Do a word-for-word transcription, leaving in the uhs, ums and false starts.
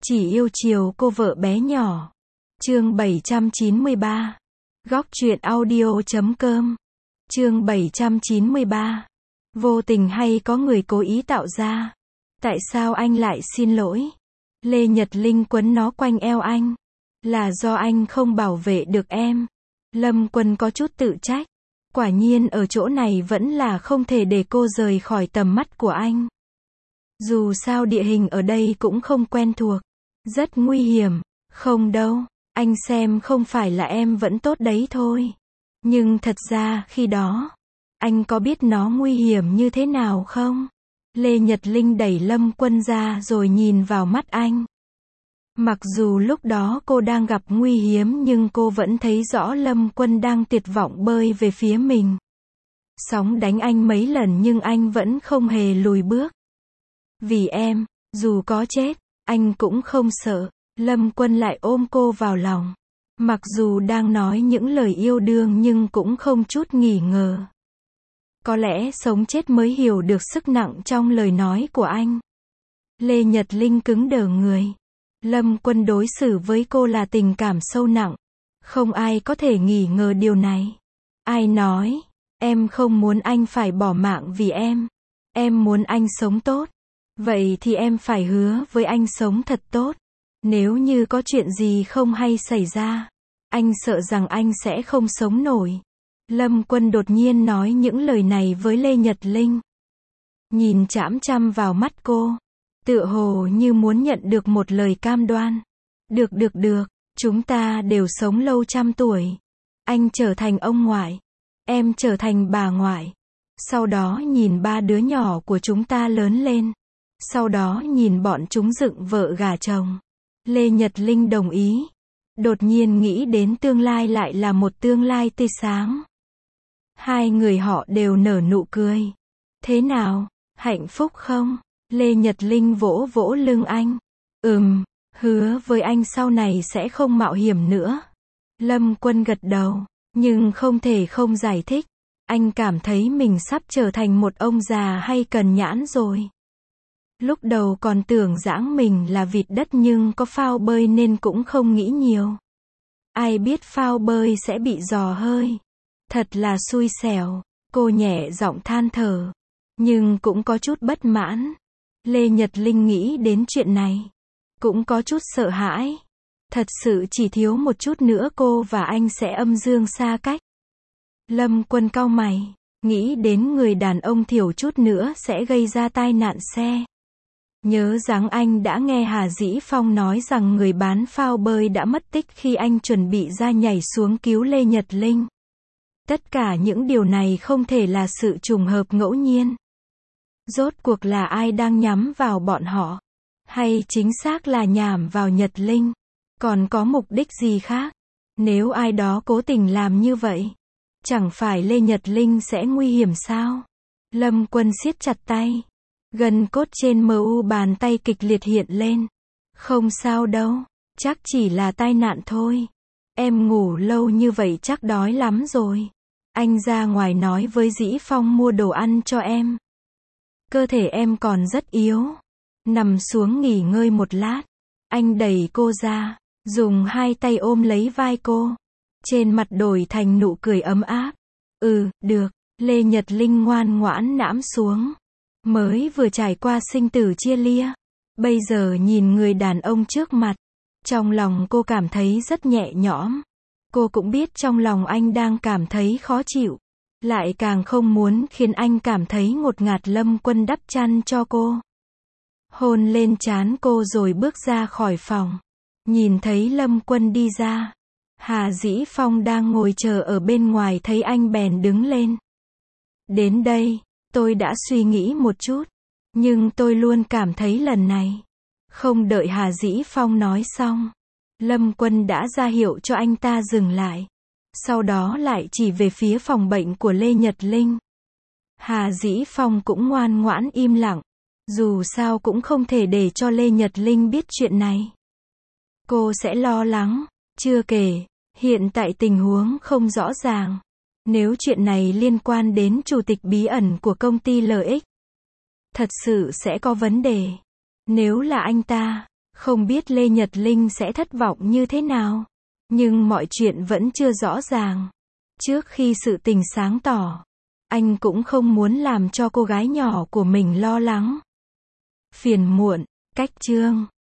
Chỉ yêu chiều cô vợ bé nhỏ. Chương bảy trăm chín mươi ba. Góc truyện audio chấm com. Chương bảy trăm chín mươi ba. Vô tình hay có người cố ý tạo ra? Tại sao anh lại xin lỗi? Lê Nhật Linh quấn nó quanh eo anh. Là do anh không bảo vệ được em. Lâm Quân có chút tự trách. Quả nhiên ở chỗ này vẫn là không thể để cô rời khỏi tầm mắt của anh. Dù sao địa hình ở đây cũng không quen thuộc. Rất nguy hiểm. Không đâu, anh xem không phải là em vẫn tốt đấy thôi. Nhưng thật ra khi đó, anh có biết nó nguy hiểm như thế nào không? Lê Nhật Linh đẩy Lâm Quân ra rồi nhìn vào mắt anh. Mặc dù lúc đó cô đang gặp nguy hiểm nhưng cô vẫn thấy rõ Lâm Quân đang tuyệt vọng bơi về phía mình. Sóng đánh anh mấy lần nhưng anh vẫn không hề lùi bước. Vì em, dù có chết, anh cũng không sợ. Lâm Quân lại ôm cô vào lòng. Mặc dù đang nói những lời yêu đương nhưng cũng không chút nghỉ ngờ. Có lẽ sống chết mới hiểu được sức nặng trong lời nói của anh. Lê Nhật Linh cứng đờ người. Lâm Quân đối xử với cô là tình cảm sâu nặng. Không ai có thể nghi ngờ điều này. Ai nói, em không muốn anh phải bỏ mạng vì em. Em muốn anh sống tốt. Vậy thì em phải hứa với anh sống thật tốt. Nếu như có chuyện gì không hay xảy ra, anh sợ rằng anh sẽ không sống nổi. Lâm Quân đột nhiên nói những lời này với Lê Nhật Linh. Nhìn chằm chằm vào mắt cô, tựa hồ như muốn nhận được một lời cam đoan. Được được được, chúng ta đều sống lâu trăm tuổi. Anh trở thành ông ngoại, em trở thành bà ngoại. Sau đó nhìn ba đứa nhỏ của chúng ta lớn lên. Sau đó nhìn bọn chúng dựng vợ gả chồng. Lê Nhật Linh đồng ý. Đột nhiên nghĩ đến tương lai lại là một tương lai tươi sáng. Hai người họ đều nở nụ cười. Thế nào, hạnh phúc không? Lê Nhật Linh vỗ vỗ lưng anh. Ừm, hứa với anh sau này sẽ không mạo hiểm nữa. Lâm Quân gật đầu, nhưng không thể không giải thích. Anh cảm thấy mình sắp trở thành một ông già hay cần nhãn rồi. Lúc đầu còn tưởng giãng mình là vịt đất nhưng có phao bơi nên cũng không nghĩ nhiều. Ai biết phao bơi sẽ bị giò hơi. Thật là xui xẻo, cô nhẹ giọng than thở. Nhưng cũng có chút bất mãn. Lê Nhật Linh nghĩ đến chuyện này. Cũng có chút sợ hãi. Thật sự chỉ thiếu một chút nữa cô và anh sẽ âm dương xa cách. Lâm Quân cau mày. Nghĩ đến người đàn ông thiểu chút nữa sẽ gây ra tai nạn xe. Nhớ rằng anh đã nghe Hà Dĩ Phong nói rằng người bán phao bơi đã mất tích khi anh chuẩn bị ra nhảy xuống cứu Lê Nhật Linh. Tất cả những điều này không thể là sự trùng hợp ngẫu nhiên. Rốt cuộc là ai đang nhắm vào bọn họ? Hay chính xác là nhằm vào Nhật Linh? Còn có mục đích gì khác? Nếu ai đó cố tình làm như vậy, chẳng phải Lê Nhật Linh sẽ nguy hiểm sao? Lâm Quân siết chặt tay. Gân cốt trên mờ u bàn tay kịch liệt hiện lên. Không sao đâu, chắc chỉ là tai nạn thôi. Em ngủ lâu như vậy chắc đói lắm rồi. Anh ra ngoài nói với Dĩ Phong mua đồ ăn cho em. Cơ thể em còn rất yếu. Nằm xuống nghỉ ngơi một lát. Anh đẩy cô ra, dùng hai tay ôm lấy vai cô. Trên mặt đổi thành nụ cười ấm áp. Ừ, được. Lê Nhật Linh ngoan ngoãn nãm xuống. Mới vừa trải qua sinh tử chia lia. Bây giờ nhìn người đàn ông trước mặt. Trong lòng cô cảm thấy rất nhẹ nhõm. Cô cũng biết trong lòng anh đang cảm thấy khó chịu. Lại càng không muốn khiến anh cảm thấy ngột ngạt. Lâm Quân đắp chăn cho cô. Hôn lên trán cô rồi bước ra khỏi phòng. Nhìn thấy Lâm Quân đi ra. Hà Dĩ Phong đang ngồi chờ ở bên ngoài thấy anh bèn đứng lên. Đến đây. Tôi đã suy nghĩ một chút, nhưng tôi luôn cảm thấy lần này. Không đợi Hà Dĩ Phong nói xong, Lâm Quân đã ra hiệu cho anh ta dừng lại. Sau đó lại chỉ về phía phòng bệnh của Lê Nhật Linh. Hà Dĩ Phong cũng ngoan ngoãn im lặng. Dù sao cũng không thể để cho Lê Nhật Linh biết chuyện này. Cô sẽ lo lắng, chưa kể, hiện tại tình huống không rõ ràng. Nếu chuyện này liên quan đến chủ tịch bí ẩn của công ty lờ ích, thật sự sẽ có vấn đề. Nếu là anh ta, Không biết Lê Nhật Linh sẽ thất vọng như thế nào. Nhưng mọi chuyện vẫn chưa rõ ràng. Trước khi sự tình sáng tỏ, anh cũng không muốn làm cho cô gái nhỏ của mình lo lắng, phiền muộn. Cách chương